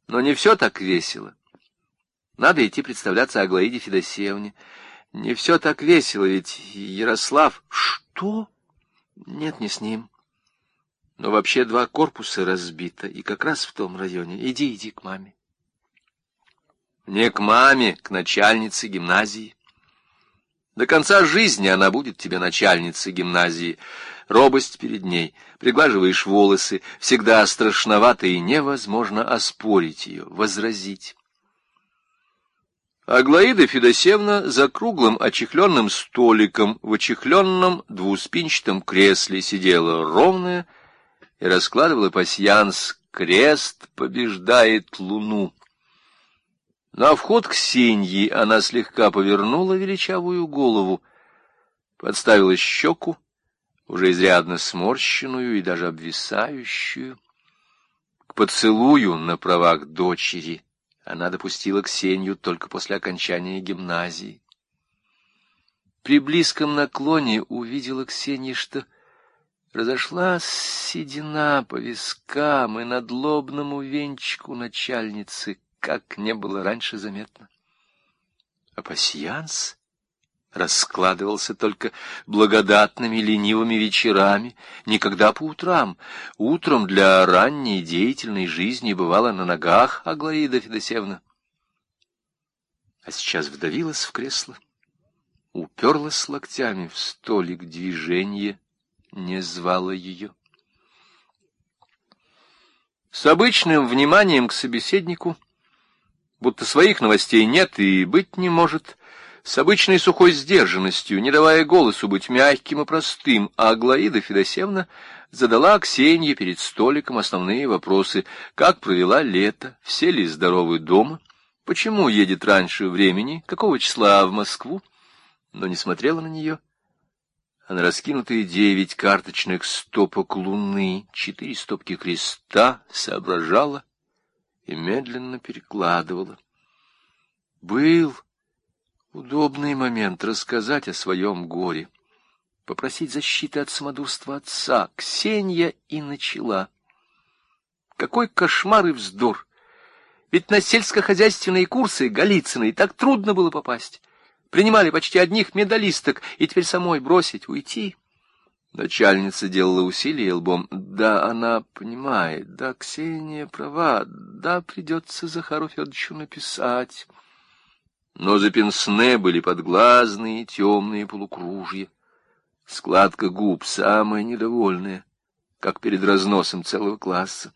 Но не все так весело. Надо идти представляться Аглаиде Федосеевне. Не все так весело, ведь Ярослав... Что? Нет, не с ним. Но вообще 2 корпуса разбито, и как раз в том районе. Иди к маме. Не к маме, к начальнице гимназии. До конца жизни она будет тебе начальницей гимназии. Робость перед ней, приглаживаешь волосы, всегда страшновато и невозможно оспорить ее, возразить. Аглаида Федосеевна за круглым очехленным столиком в очехленном двуспинчатом кресле сидела ровная и раскладывала пасьянс «Крест побеждает луну». На вход к сеньи она слегка повернула величавую голову, подставила щеку, уже изрядно сморщенную и даже обвисающую. К поцелую на правах дочери она допустила Ксению только после окончания гимназии. При близком наклоне увидела Ксения, что разошлась седина по вискам и надлобному венчику начальницы, как не было раньше заметно. А пасьянс раскладывался только благодатными ленивыми вечерами, никогда по утрам. Утром для ранней деятельной жизни бывала на ногах Аглаида Федосеевна. А сейчас вдавилась в кресло, уперлась локтями в столик, движение не звало ее. С обычным вниманием к собеседнику, будто своих новостей нет и быть не может, с обычной сухой сдержанностью, не давая голосу быть мягким и простым, а Аглаида Федосеевна задала Ксении перед столиком основные вопросы: как провела лето, все ли здоровы дома, почему едет раньше времени, какого числа в Москву, но не смотрела на нее, а на раскинутые 9 карточных стопок луны, 4 стопки креста соображала и медленно перекладывала. Был удобный момент рассказать о своем горе, попросить защиты от самодурства отца. Ксения и начала. Какой кошмар и вздор! Ведь на сельскохозяйственные курсы Голицыной так трудно было попасть. Принимали почти одних медалисток, и теперь самой бросить, уйти. Начальница делала усилие лбом. Да, она понимает, да, Ксения права, да, придется Захару Федоровичу написать. Но за пенсне были подглазные темные полукружья. Складка губ самая недовольная, как перед разносом целого класса.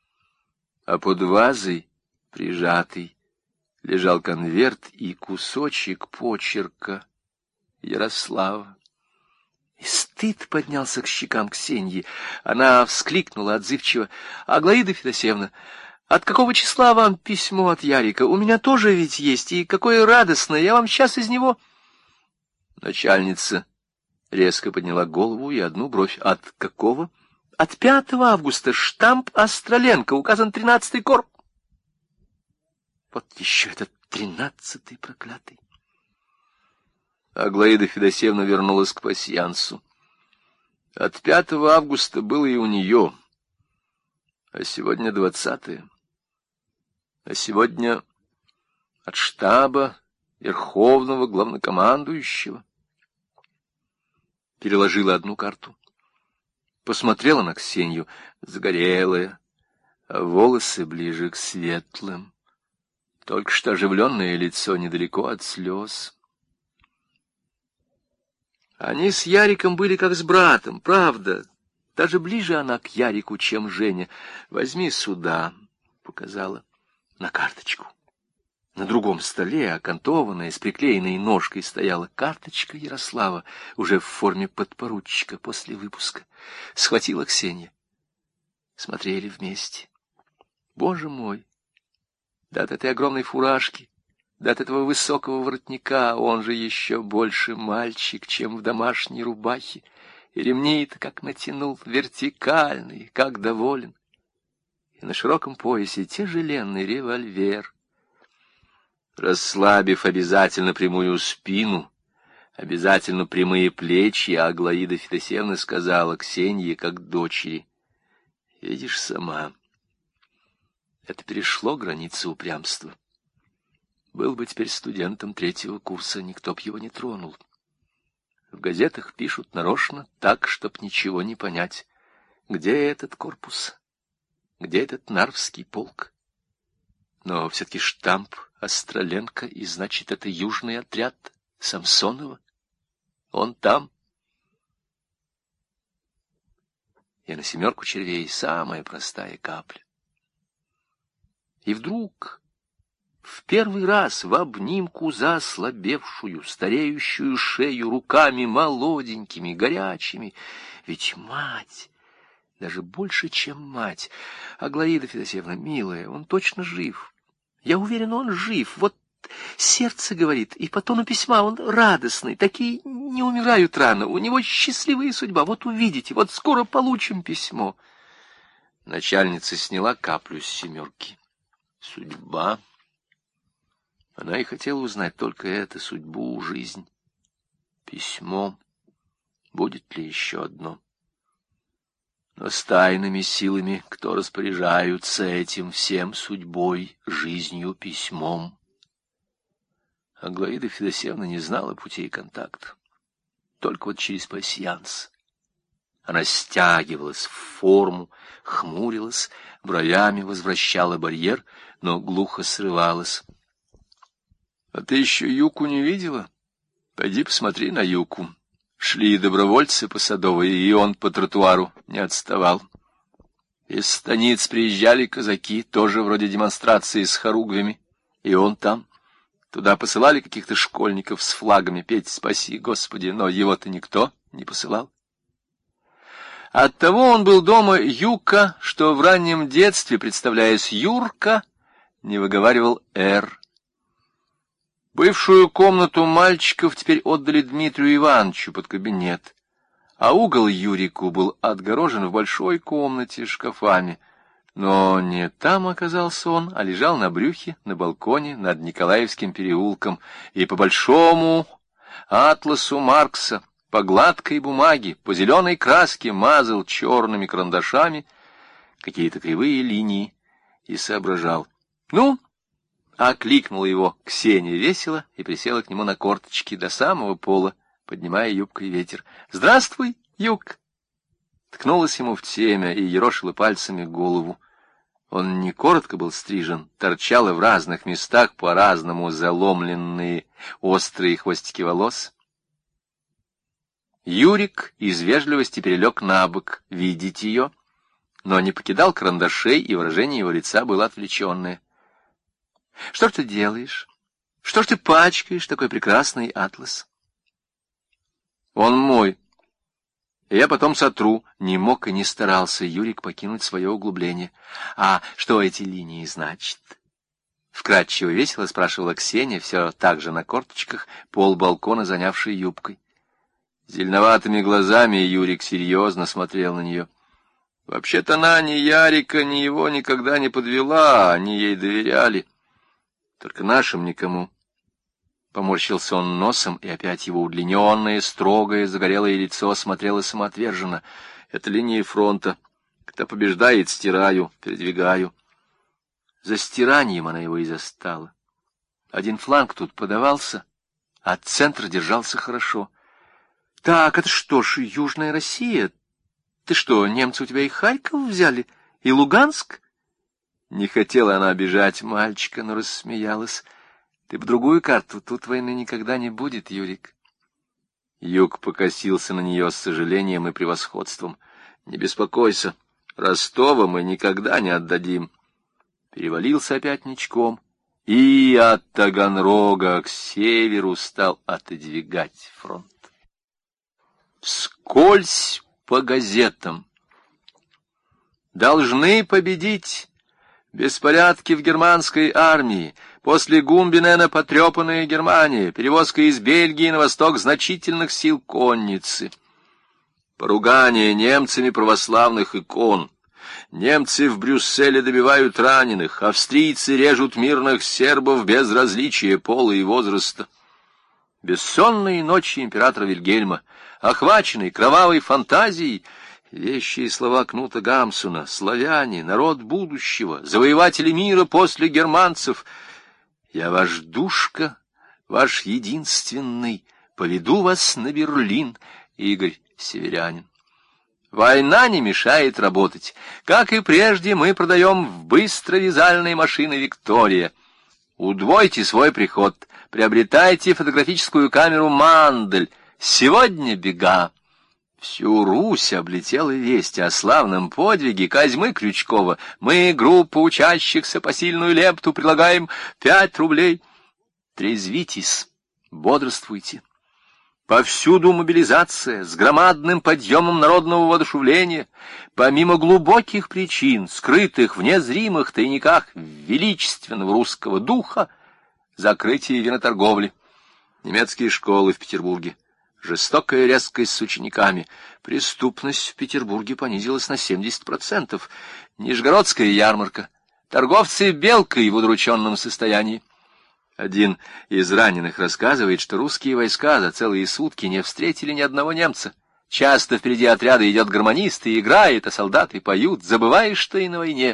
А под вазой, прижатый, лежал конверт и кусочек почерка Ярослава. И стыд поднялся к щекам Ксении. Она вскликнула отзывчиво: «Аглаида Федосеевна, от какого числа вам письмо от Ярика? У меня тоже ведь есть, и какое радостное, я вам сейчас из него...» Начальница резко подняла голову и одну бровь. «От какого?» «От 5 августа, штамп Остроленко, указан 13-й корпус». Вот еще этот 13-й проклятый. Аглаида Федосеевна вернулась к пасьянсу. От 5 августа было и у нее, а сегодня 20-е. А сегодня от штаба Верховного Главнокомандующего. Переложила одну карту. Посмотрела на Ксению, загорелая, а волосы ближе к светлым. Только что оживленное лицо недалеко от слез. Они с Яриком были как с братом, правда. Даже ближе она к Ярику, чем Женя. «Возьми сюда», — показала, — на карточку. На другом столе, окантованная, с приклеенной ножкой, стояла карточка Ярослава, уже в форме подпоручика после выпуска. Схватила Ксения. Смотрели вместе. Боже мой! Да от этой огромной фуражки, да от этого высокого воротника, он же еще больше мальчик, чем в домашней рубахе. И ремни-то как натянул, вертикальный, как доволен. И на широком поясе тяжеленный револьвер. Расслабив обязательно прямую спину, обязательно прямые плечи, Аглаида Федосеевна сказала Ксении, как дочери: «Видишь сама, Это перешло границы упрямства. Был бы теперь студентом 3-го курса, никто б его не тронул. В газетах пишут нарочно так, чтоб ничего не понять. Где этот корпус? Где этот Нарвский полк? Но все-таки штамп Остроленко, и значит, это южный отряд Самсонова. Он там. И на 7 червей самая простая капля. И вдруг, в первый раз в обнимку за ослабевшую, стареющую шею руками молоденькими, горячими, ведь мать, даже больше, чем мать, Аглаида Федосеевна, милая, он точно жив. Я уверен, он жив. Вот сердце говорит, и по тону письма он радостный. Такие не умирают рано, у него счастливая судьба. Вот увидите, вот скоро получим письмо. Начальница сняла каплю с 7. Судьба. Она и хотела узнать только это, судьбу, жизнь. Письмо. Будет ли еще одно? Но с тайными силами, кто распоряжаются этим всем судьбой, жизнью, письмом. Аглаида Федосеевна не знала путей контакта. Только вот через пасьянс. Она стягивалась в форму, хмурилась, бровями возвращала барьер, но глухо срывалась. — А ты еще Юку не видела? Пойди посмотри на Юку. Шли добровольцы по Садовой, и он по тротуару не отставал. Из станиц приезжали казаки, тоже вроде демонстрации с хоругвями, и он там. Туда посылали каких-то школьников с флагами петь «Спаси, Господи», но его-то никто не посылал. Оттого он был дома Юка, что в раннем детстве, представляясь Юрка, не выговаривал «Р». Бывшую комнату мальчиков теперь отдали Дмитрию Ивановичу под кабинет, а угол Юрику был отгорожен в большой комнате шкафами. Но не там оказался он, а лежал на брюхе на балконе над Николаевским переулком, и по большому атласу Маркса, по гладкой бумаге, по зеленой краске мазал черными карандашами какие-то кривые линии и соображал. «Ну?» Окликнула его Ксения весело и присела к нему на корточки до самого пола, поднимая юбкой ветер. «Здравствуй, Юг!» Ткнулась ему в темя и ерошила пальцами голову. Он не коротко был стрижен, торчало в разных местах по-разному заломленные острые хвостики волос. Юрик из вежливости перелег на бок видеть ее, но не покидал карандашей, и выражение его лица было отвлеченное. — Что ж ты делаешь? Что ж ты пачкаешь такой прекрасный атлас? — Он мой. Я потом сотру. Не мог и не старался Юрик покинуть свое углубление. — А что эти линии значат? Вкратчиво весело спрашивала Ксения, все так же на корточках, полбалкона занявшей юбкой. Зеленоватыми глазами Юрик серьезно смотрел на нее. Вообще-то она ни Ярика, ни его никогда не подвела, они ей доверяли. Только нашим никому. Поморщился он носом, и опять его удлиненное, строгое, загорелое лицо смотрело самоотверженно. Это линия фронта. Кто побеждает, стираю, передвигаю. За стиранием она его и застала. Один фланг тут подавался, а центр держался хорошо. Так, это что ж, Южная Россия? Ты что, немцы у тебя и Харьков взяли, и Луганск? Не хотела она обижать мальчика, но рассмеялась. Ты б другую карту, тут войны никогда не будет, Юрик. Юг покосился на нее с сожалением и превосходством. Не беспокойся, Ростова мы никогда не отдадим. Перевалился опять ничком и от Таганрога к северу стал отодвигать фронт. Вскользь по газетам. Должны победить. Беспорядки в германской армии. После Гумбинена потрепанная Германия. Перевозка из Бельгии на восток значительных сил конницы. Поругание немцами православных икон. Немцы в Брюсселе добивают раненых. Австрийцы режут мирных сербов без различия пола и возраста. Бессонные ночи императора Вильгельма, охваченный кровавой фантазией, Вещие слова Кнута Гамсуна: славяне, народ будущего, завоеватели мира после германцев. Я ваш душка, ваш единственный, поведу вас на Берлин. Игорь Северянин. Война не мешает работать. Как и прежде, мы продаем в быстровязальные машины «Виктория». Удвойте свой приход, приобретайте фотографическую камеру «Мандель». Сегодня бега. Всю Русь облетела весть о славном подвиге Козьмы Крючкова. Мы, группа учащихся, посильную лепту предлагаем 5 рублей. Трезвитесь, бодрствуйте. Повсюду мобилизация с громадным подъемом народного воодушевления. Помимо глубоких причин, скрытых в незримых тайниках величественного русского духа, закрытие виноторговли, немецкие школы в Петербурге, жестокая резкость с учениками, преступность в Петербурге понизилась на 70%, Нижегородская ярмарка, торговцы белкой в удрученном состоянии. Один из раненых рассказывает, что русские войска за целые сутки не встретили ни одного немца. Часто впереди отряда идет гармонист и играет, а солдаты поют, забывая, что и на войне.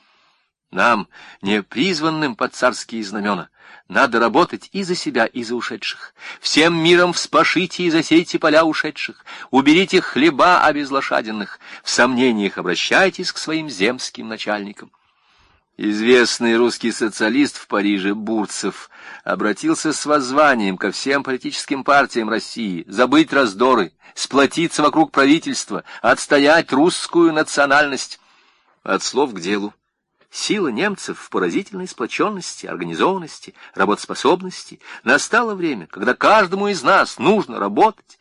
Нам, не призванным под царские знамена, надо работать и за себя, и за ушедших. Всем миром вспашите и засейте поля ушедших, уберите хлеба обезлошаденных, в сомнениях обращайтесь к своим земским начальникам. Известный русский социалист в Париже Бурцев обратился с воззванием ко всем политическим партиям России забыть раздоры, сплотиться вокруг правительства, отстоять русскую национальность. От слов к делу. Сила немцев в поразительной сплоченности, организованности, работоспособности. Настало время, когда каждому из нас нужно работать.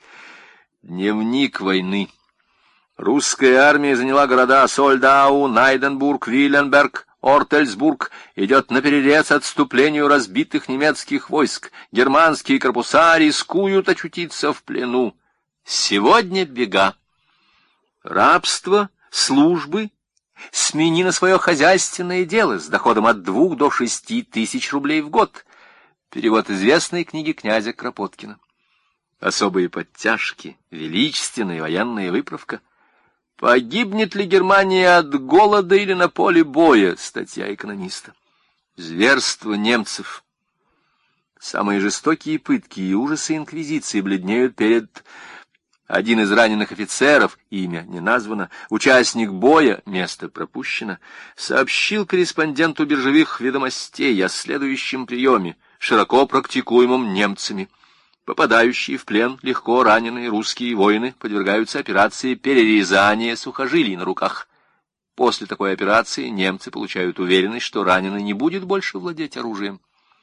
Дневник войны. Русская армия заняла города Сольдау, Найденбург, Виленберг, Ортельсбург, идет наперерез отступлению разбитых немецких войск. Германские корпуса рискуют очутиться в плену. Сегодня бега. Рабство, службы, смени на свое хозяйственное дело с доходом от 2 до 6 тысяч рублей в год. Перевод известной книги князя Кропоткина. Особые подтяжки, величественная военная выправка. Погибнет ли Германия от голода или на поле боя? Статья экономиста. Зверство немцев. Самые жестокие пытки и ужасы инквизиции бледнеют перед... Один из раненых офицеров, имя не названо, участник боя, место пропущено, сообщил корреспонденту биржевых ведомостей о следующем приеме, широко практикуемом немцами. Попадающие в плен легко раненые русские воины подвергаются операции перерезания сухожилий на руках. После такой операции немцы получают уверенность, что раненый не будет больше владеть оружием.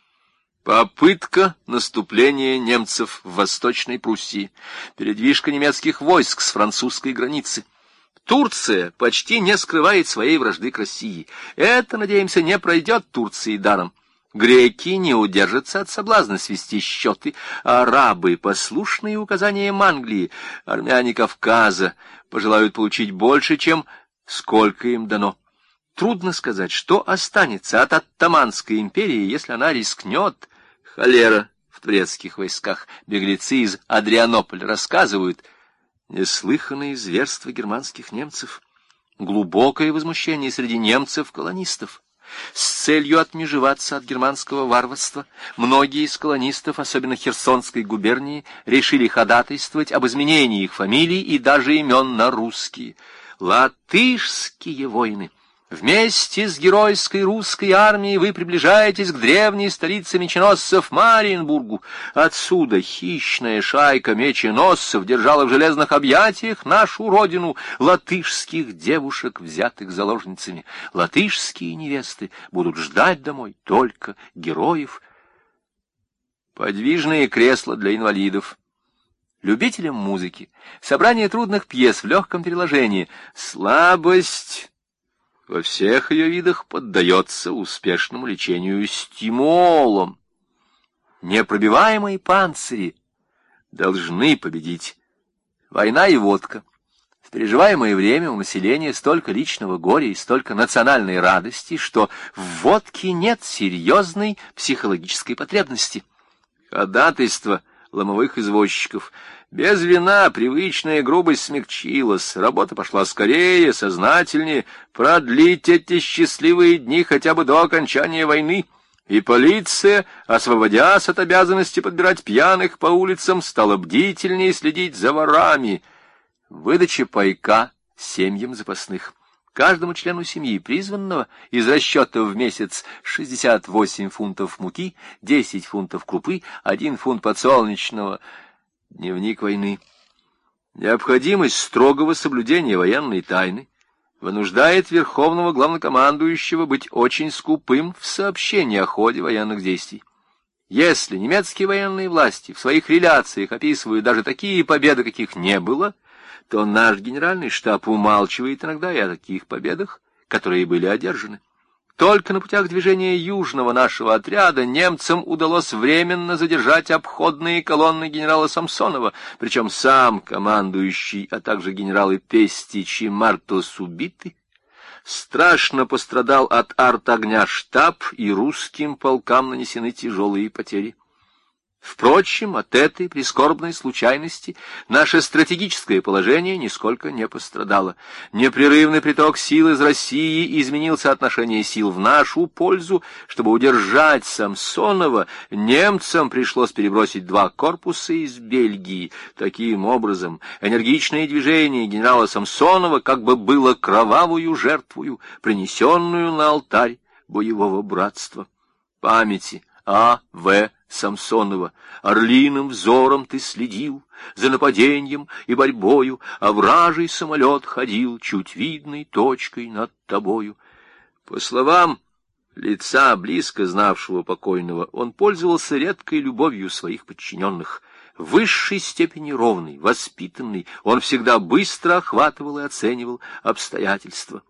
Попытка наступления немцев в Восточной Пруссии. Передвижка немецких войск с французской границы. Турция почти не скрывает своей вражды к России. Это, надеемся, не пройдет Турции даром. Греки не удержатся от соблазна свести счеты, а арабы, послушные указаниям Англии, армяне Кавказа, пожелают получить больше, чем сколько им дано. Трудно сказать, что останется от Оттоманской империи, если она рискнет. Холера в турецких войсках. Беглецы из Адрианополя рассказывают неслыханные зверства германских немцев, глубокое возмущение среди немцев-колонистов. С целью отмежеваться от германского варварства многие из колонистов, особенно Херсонской губернии, решили ходатайствовать об изменении их фамилий и даже имен на русские. Латышские войны. Вместе с геройской русской армией вы приближаетесь к древней столице меченосцев Мариенбургу. Отсюда хищная шайка меченосцев держала в железных объятиях нашу родину, латышских девушек, взятых заложницами. Латышские невесты будут ждать домой только героев. Подвижные кресла для инвалидов. Любителям музыки. Собрание трудных пьес в легком переложении. Слабость... во всех ее видах поддается успешному лечению стимолом. Непробиваемые панцири должны победить. Война и водка. В переживаемое время у населения столько личного горя и столько национальной радости, что в водке нет серьезной психологической потребности. Ходатайство ломовых извозчиков. Без вина привычная грубость смягчилась, работа пошла скорее, сознательнее, продлить эти счастливые дни хотя бы до окончания войны. И полиция, освободясь от обязанности подбирать пьяных по улицам, стала бдительнее следить за ворами. Выдача пайка семьям запасных. Каждому члену семьи, призванного из расчета в месяц 68 фунтов муки, 10 фунтов крупы, 1 фунт подсолнечного. Дневник войны. Необходимость строгого соблюдения военной тайны вынуждает верховного главнокомандующего быть очень скупым в сообщении о ходе военных действий. Если немецкие военные власти в своих реляциях описывают даже такие победы, каких не было, то наш генеральный штаб умалчивает иногда и о таких победах, которые были одержаны. Только на путях движения южного нашего отряда немцам удалось временно задержать обходные колонны генерала Самсонова, причем сам командующий, а также генералы Пестич и Мартос убиты. Страшно пострадал от арт-огня штаб, и русским полкам нанесены тяжелые потери. Впрочем, от этой прискорбной случайности наше стратегическое положение нисколько не пострадало. Непрерывный приток сил из России изменил соотношение сил в нашу пользу. Чтобы удержать Самсонова, немцам пришлось перебросить 2 корпуса из Бельгии. Таким образом, энергичное движение генерала Самсонова как бы было кровавую жертвою, принесенную на алтарь боевого братства. Памяти А.В. Самсонова, орлиным взором ты следил за нападением и борьбою, а вражий самолет ходил чуть видной точкой над тобою. По словам лица, близко знавшего покойного, он пользовался редкой любовью своих подчиненных. В высшей степени ровный, воспитанный, он всегда быстро охватывал и оценивал обстоятельства.